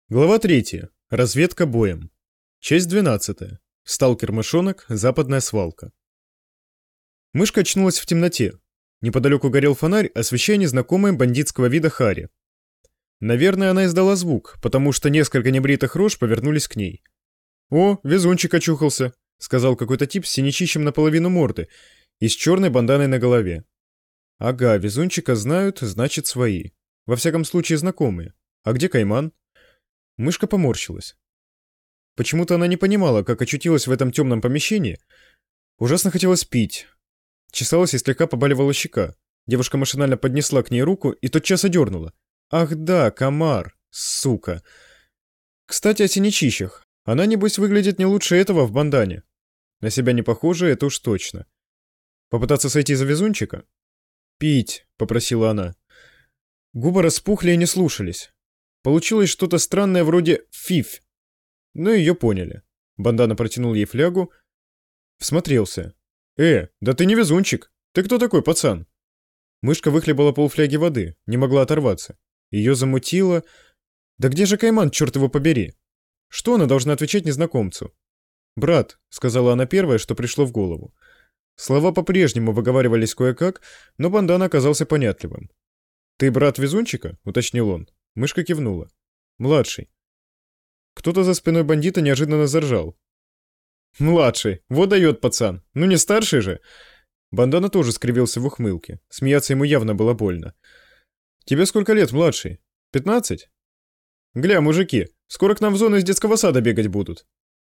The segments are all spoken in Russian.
Глава 3. Разведка боем. Часть 12. Сталкер-мышонок. Западная свалка. Мышка очнулась в темноте. Неподалеку горел фонарь, освещая незнакомое бандитского вида Хари. Наверное, она издала звук, потому что несколько небритых рож повернулись к ней. «О, везунчик очухался», — сказал какой-то тип с синячищем наполовину морды и с черной банданой на голове. «Ага, везунчика знают, значит, свои. Во всяком случае, знакомые. А где Кайман?» Мышка поморщилась. Почему-то она не понимала, как очутилась в этом темном помещении. Ужасно хотелось пить. Чесалась и слегка побаливала щека. Девушка машинально поднесла к ней руку и тотчас одернула. Ах да, комар, сука. Кстати, о синячищах. Она, небось, выглядит не лучше этого в бандане. На себя не похоже, это уж точно. Попытаться сойти за везунчика? «Пить», — попросила она. Губы распухли и не слушались. Получилось что-то странное вроде «фиф». Но ее поняли. Бандана протянул ей флягу. Всмотрелся. Да ты не везунчик. Ты кто такой, пацан?» Мышка выхлебала полфляги воды, не могла оторваться. Ее замутило. Да где же Кайман, черт его побери? Что она должна отвечать незнакомцу? «Брат», — сказала она первое, что пришло в голову. Слова по-прежнему выговаривались кое-как, но бандана оказался понятливым. «Ты брат везунчика?» — уточнил он. Мышка кивнула. «Младший». Кто-то за спиной бандита неожиданно заржал. «Младший! Вот дает пацан! Ну не старший же!» Бандана тоже скривился в ухмылке. Смеяться ему явно было больно. «Тебе сколько лет, младший? 15? Гля, мужики, скоро к нам в зону из детского сада бегать будут».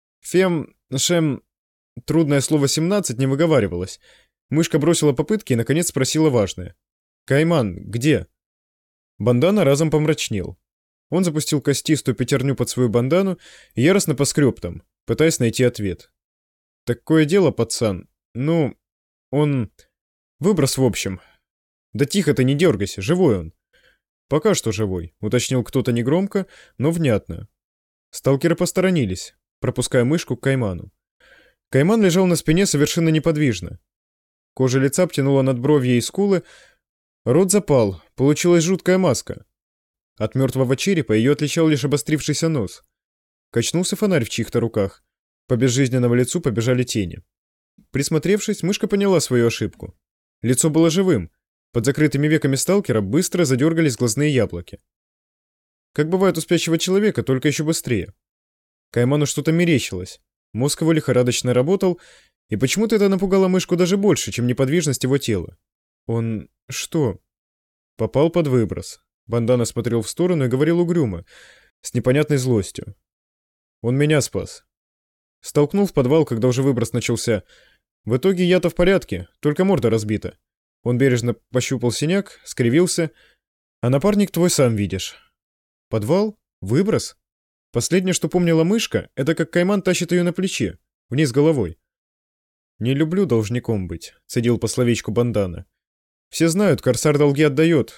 Шем... Трудное слово 17 не выговаривалось. Мышка бросила попытки и, наконец, спросила важное. «Кайман, где?» Бандана разом помрачнел. Он запустил костистую пятерню под свою бандану и яростно поскреб там, пытаясь найти ответ. «Такое дело, пацан. Ну, он... Выброс в общем. Да тихо ты, не дергайся, живой он». «Пока что живой», — уточнил кто-то негромко, но внятно. Сталкеры посторонились, пропуская мышку к Кайману. Кайман лежал на спине совершенно неподвижно. Кожа лица обтянула надбровье и скулы, рот запал, получилась жуткая маска. От мертвого черепа ее отличал лишь обострившийся нос. Качнулся фонарь в чьих-то руках. По безжизненному лицу побежали тени. Присмотревшись, мышка поняла свою ошибку. Лицо было живым. Под закрытыми веками сталкера быстро задергались глазные яблоки. Как бывает у спящего человека, только еще быстрее. Кайману что-то мерещилось. Мозг его лихорадочно работал, и почему-то это напугало мышку даже больше, чем неподвижность его тела. Он... что? Попал под выброс. Бандана смотрел в сторону и говорил угрюмо, с непонятной злостью. Он меня спас. Столкнул в подвал, когда уже выброс начался. В итоге я-то в порядке, только морда разбита. Он бережно пощупал синяк, скривился. А напарник твой сам видишь. Подвал? Выброс? Последнее, что помнила мышка, это как Кайман тащит ее на плече, вниз головой. «Не люблю должником быть», — цедил по словечку Бандана. «Все знают, корсар долги отдает.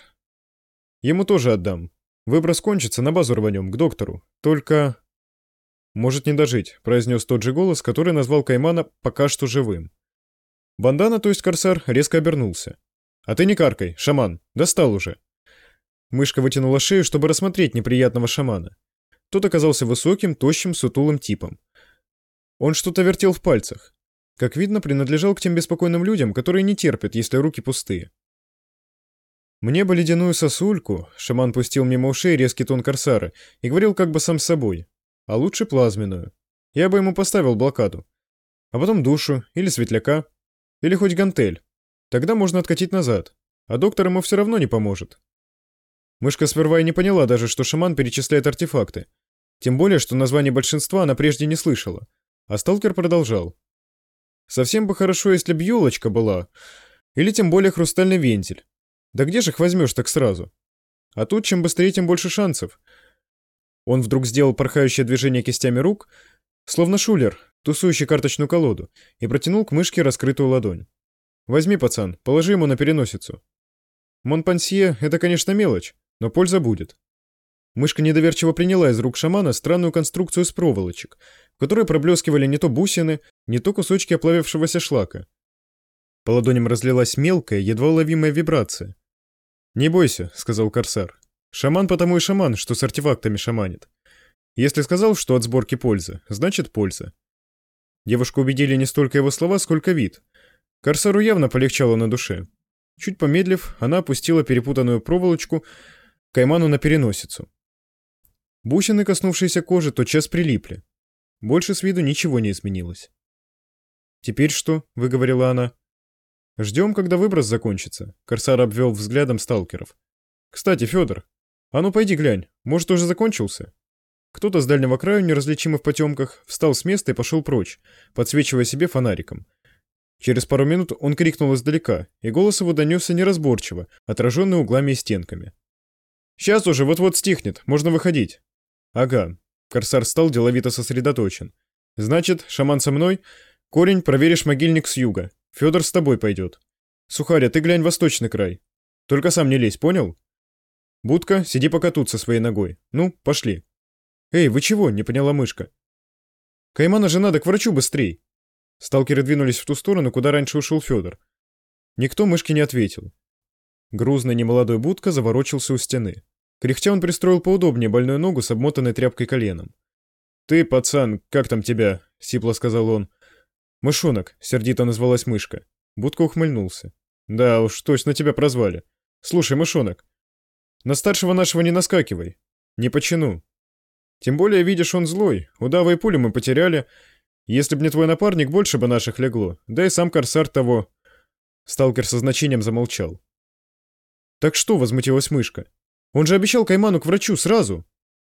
Ему тоже отдам. Выброс кончится, на базу рванем, к доктору. Только...» «Может не дожить», — произнес тот же голос, который назвал Каймана пока что живым. Бандана, то есть корсар, резко обернулся. «А ты не каркай, шаман, достал уже». Мышка вытянула шею, чтобы рассмотреть неприятного шамана. Тот оказался высоким, тощим, сутулым типом. Он что-то вертел в пальцах. Как видно, принадлежал к тем беспокойным людям, которые не терпят, если руки пустые. «Мне бы ледяную сосульку», — шаман пустил мимо ушей резкий тон корсара и говорил как бы сам с собой. «А лучше плазменную. Я бы ему поставил блокаду. А потом душу, или светляка, или хоть гантель. Тогда можно откатить назад, а доктор ему все равно не поможет». Мышка сперва и не поняла даже, что шаман перечисляет артефакты. Тем более, что название большинства она прежде не слышала. А сталкер продолжал. «Совсем бы хорошо, если б елочка была. Или тем более хрустальный вентиль. Да где же их возьмешь так сразу? А тут чем быстрее, тем больше шансов». Он вдруг сделал порхающее движение кистями рук, словно шулер, тусующий карточную колоду, и протянул к мышке раскрытую ладонь. «Возьми, пацан, положи ему на переносицу. Монпансье — это, конечно, мелочь, но польза будет». Мышка недоверчиво приняла из рук шамана странную конструкцию из проволочек, в которой проблескивали не то бусины, не то кусочки оплавившегося шлака. По ладоням разлилась мелкая, едва уловимая вибрация. «Не бойся», — сказал корсар. «Шаман потому и шаман, что с артефактами шаманит. Если сказал, что от сборки польза, значит польза. Девушку убедили не столько его слова, сколько вид. Корсару явно полегчало на душе. Чуть помедлив, она опустила перепутанную проволочку Кайману на переносицу. Бусины, коснувшиеся кожи, тотчас прилипли. Больше с виду ничего не изменилось. «Теперь что?» — выговорила она. «Ждем, когда выброс закончится», — Корсар обвел взглядом сталкеров. «Кстати, Федор, а ну пойди глянь, может, уже закончился?» Кто-то с дальнего краю, неразличимый в потемках, встал с места и пошел прочь, подсвечивая себе фонариком. Через пару минут он крикнул издалека, и голос его донесся неразборчиво, отраженный углами и стенками. «Сейчас уже, вот-вот стихнет, можно выходить». «Ага». Корсар стал деловито сосредоточен. «Значит, шаман со мной? Корень, проверишь могильник с юга. Федор с тобой пойдет. Сухаря, ты глянь восточный край. Только сам не лезь, понял? Будка, сиди пока тут со своей ногой. Ну, пошли». «Эй, вы чего?» — не поняла мышка. «Каймана же надо к врачу быстрей!» Сталкеры двинулись в ту сторону, куда раньше ушел Федор. Никто мышке не ответил. Грузный немолодой Будка заворочился у стены. Кряхтя он пристроил поудобнее больную ногу с обмотанной тряпкой коленом. «Ты, пацан, как там тебя?» — сипло сказал он. «Мышонок», — сердито назвалась мышка. Будка ухмыльнулся. «Да уж, точно тебя прозвали. Слушай, мышонок, на старшего нашего не наскакивай. Не по чину. Тем более, видишь, он злой. Удава и пулю мы потеряли. Если б не твой напарник, больше бы наших легло. Да и сам Корсар того...» Сталкер со значением замолчал. «Так что?» — возмутилась мышка. «Он же обещал Кайману к врачу сразу!»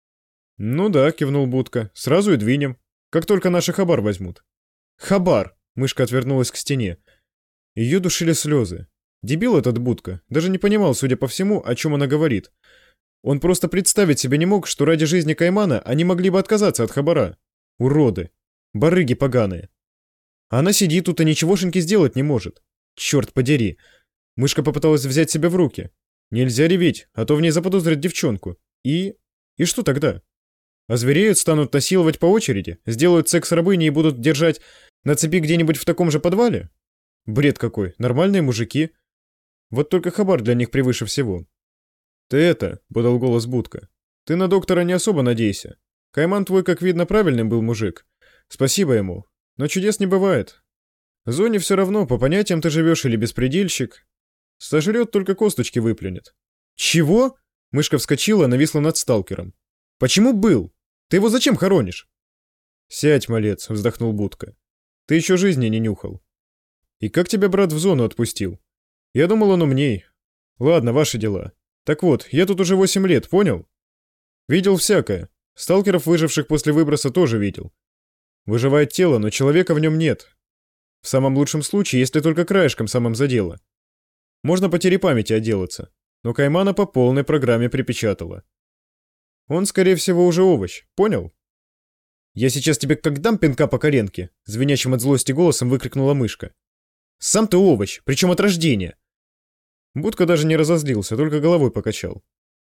«Ну да», — кивнул Будка. «Сразу и двинем. Как только наши хабар возьмут». «Хабар!» — мышка отвернулась к стене. Ее душили слезы. Дебил этот Будка. Даже не понимал, судя по всему, о чем она говорит. Он просто представить себе не мог, что ради жизни Каймана они могли бы отказаться от хабара. Уроды. Барыги поганые. А она сидит тут и ничегошеньки сделать не может. Черт подери. Мышка попыталась взять себя в руки. Нельзя реветь, а то в ней заподозрят девчонку. И что тогда? Озвереют, станут насиловать по очереди, сделают секс рабыней и будут держать на цепи где-нибудь в таком же подвале? Бред какой. Нормальные мужики. Вот только хабар для них превыше всего. «Ты это», — подал голос Будка, — «ты на доктора не особо надейся. Кайман твой, как видно, правильным был мужик. Спасибо ему. Но чудес не бывает. Зоне все равно, по понятиям ты живешь или беспредельщик. Сожрет, только косточки выплюнет». «Чего?» — мышка вскочила, нависла над сталкером. «Почему был? Ты его зачем хоронишь?» «Сядь, малец», — вздохнул Будка. «Ты еще жизни не нюхал. И как тебя брат в зону отпустил? Я думал, он умней. Ладно, ваши дела. Так вот, я тут уже 8 лет, понял? Видел всякое. Сталкеров, выживших после выброса, тоже видел. Выживает тело, но человека в нем нет. В самом лучшем случае, если только краешком самым задело. Можно потери памяти отделаться, но Каймана по полной программе припечатала. Он, скорее всего, уже овощ, понял? «Я сейчас тебе как дам пинка по коленке», — звенящим от злости голосом выкрикнула мышка. «Сам ты овощ, причем от рождения». Будка даже не разозлился, только головой покачал.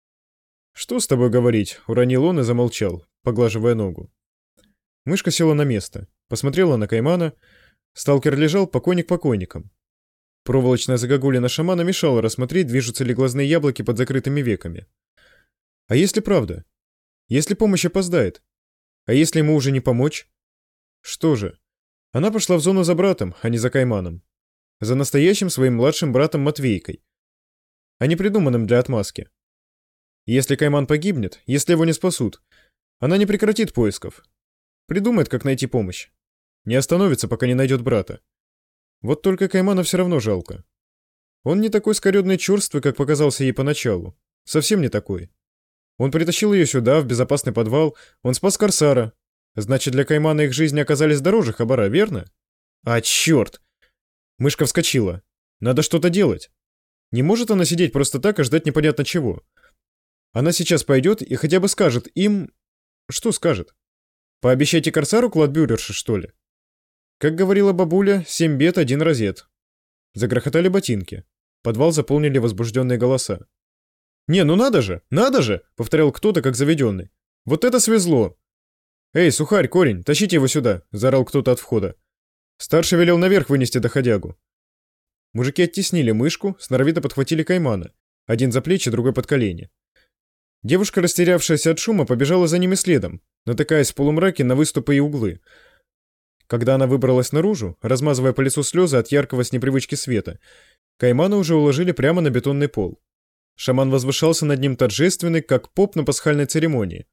«Что с тобой говорить?» — уронил он и замолчал, поглаживая ногу. Мышка села на место, посмотрела на Каймана. Сталкер лежал покойник покойником. Проволочная загогулина шамана мешала рассмотреть, движутся ли глазные яблоки под закрытыми веками. А если правда? Если помощь опоздает? А если ему уже не помочь? Что же? Она пошла в зону за братом, а не за Кайманом. За настоящим своим младшим братом Матвейкой, а не придуманным для отмазки. Если Кайман погибнет, если его не спасут, она не прекратит поисков. Придумает, как найти помощь. Не остановится, пока не найдет брата. Вот только Каймана все равно жалко. Он не такой скорёдный чёрствый, как показался ей поначалу. Совсем не такой. Он притащил ее сюда, в безопасный подвал, он спас Корсара. Значит, для Каймана их жизни оказались дороже хабара, верно? А, черт! Мышка вскочила. Надо что-то делать. Не может она сидеть просто так и ждать непонятно чего. Она сейчас пойдет и хотя бы скажет им... Что скажет? Пообещайте Корсару кладбюрерши, что ли? Как говорила бабуля, 7 бед, 1 розет. Загрохотали ботинки. Подвал заполнили возбужденные голоса. «Не, ну надо же! Надо же!» — повторял кто-то, как заведенный. «Вот это свезло!» «Эй, сухарь, корень, тащите его сюда!» — заорал кто-то от входа. Старший велел наверх вынести доходягу. Мужики оттеснили мышку, сноровито подхватили Каймана. Один за плечи, другой под колени. Девушка, растерявшаяся от шума, побежала за ними следом, натыкаясь в полумраке на выступы и углы. Когда она выбралась наружу, размазывая по лицу слезы от яркого с непривычки света, Каймана уже уложили прямо на бетонный пол. Шаман возвышался над ним торжественный, как поп на пасхальной церемонии.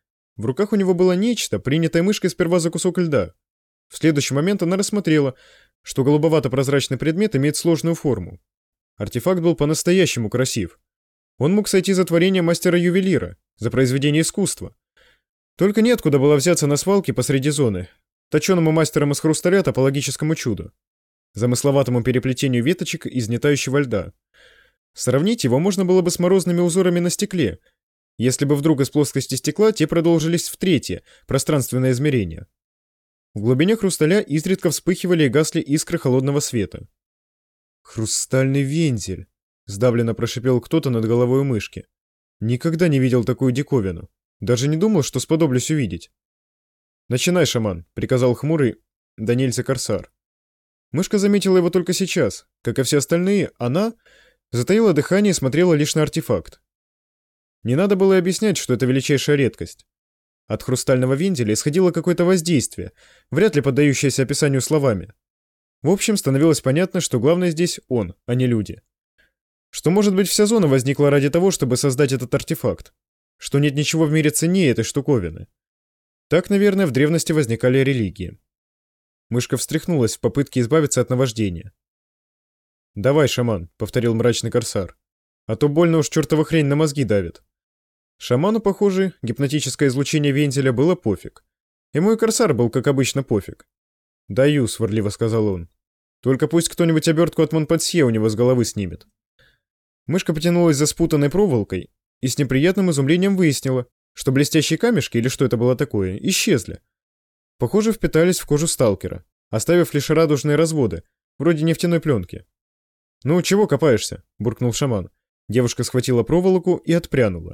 В руках у него было нечто, принятое мышкой сперва за кусок льда. В следующий момент она рассмотрела, что голубовато-прозрачный предмет имеет сложную форму. Артефакт был по-настоящему красив. Он мог сойти за творение мастера-ювелира, за произведение искусства. Только неоткуда было взяться на свалке посреди зоны, точенному мастером из хрусталя топологическому чуду, замысловатому переплетению веточек из нетающего льда. Сравнить его можно было бы с морозными узорами на стекле, если бы вдруг из плоскости стекла те продолжились в третье, пространственное измерение. В глубине хрусталя изредка вспыхивали и гасли искры холодного света. «Хрустальный вензель!» — сдавленно прошипел кто-то над головой у мышки. «Никогда не видел такую диковину. Даже не думал, что сподоблюсь увидеть». «Начинай, шаман», — приказал хмурый да нельзя корсар. Мышка заметила его только сейчас. Как и все остальные, она затаила дыхание и смотрела лишь на артефакт. Не надо было объяснять, что это величайшая редкость. От хрустального вензеля исходило какое-то воздействие, вряд ли поддающееся описанию словами. В общем, становилось понятно, что главное здесь он, а не люди. Что, может быть, вся зона возникла ради того, чтобы создать этот артефакт. Что нет ничего в мире ценнее этой штуковины. Так, наверное, в древности возникали религии. Мышка встряхнулась в попытке избавиться от наваждения. «Давай, шаман», — повторил мрачный корсар. «А то больно уж чертова хрень на мозги давит». Шаману, похоже, гипнотическое излучение вензеля было пофиг. Ему и корсар был, как обычно, пофиг. «Даю», — сварливо сказал он. «Только пусть кто-нибудь обертку от Монпансье у него с головы снимет». Мышка потянулась за спутанной проволокой и с неприятным изумлением выяснила, что блестящие камешки, или что это было такое, исчезли. Похоже, впитались в кожу сталкера, оставив лишь радужные разводы, вроде нефтяной пленки. «Ну, чего копаешься?» — буркнул шаман. Девушка схватила проволоку и отпрянула.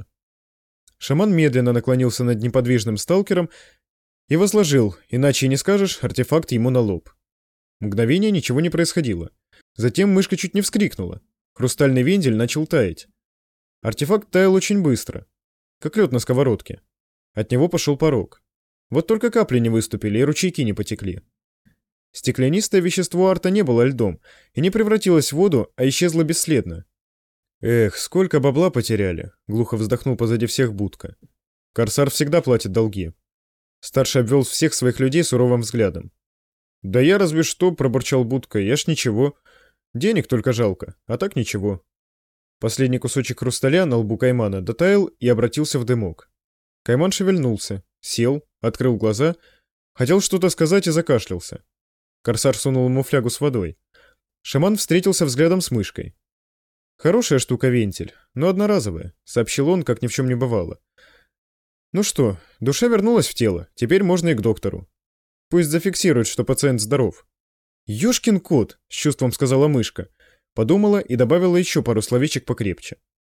Шаман медленно наклонился над неподвижным сталкером и возложил, иначе и не скажешь, артефакт ему на лоб. Мгновение ничего не происходило. Затем мышка чуть не вскрикнула. Хрустальный вензель начал таять. Артефакт таял очень быстро, как лед на сковородке. От него пошел порог. Вот только капли не выступили и ручейки не потекли. Стеклянистое вещество арта не было льдом и не превратилось в воду, а исчезло бесследно. «Эх, сколько бабла потеряли!» — глухо вздохнул позади всех Будка. «Корсар всегда платит долги». Старший обвел всех своих людей суровым взглядом. «Да я разве что», — пробурчал Будка, — «я ж ничего. Денег только жалко, а так ничего». Последний кусочек хрусталя на лбу Каймана дотаял и обратился в дымок. Кайман шевельнулся, сел, открыл глаза, хотел что-то сказать и закашлялся. Корсар сунул ему флягу с водой. Шаман встретился взглядом с мышкой. «Хорошая штука вентиль, но одноразовая», — сообщил он, как ни в чем не бывало. «Ну что, душа вернулась в тело, теперь можно и к доктору. Пусть зафиксирует, что пациент здоров». «Ёшкин кот», — с чувством сказала мышка. Подумала и добавила еще пару словечек покрепче.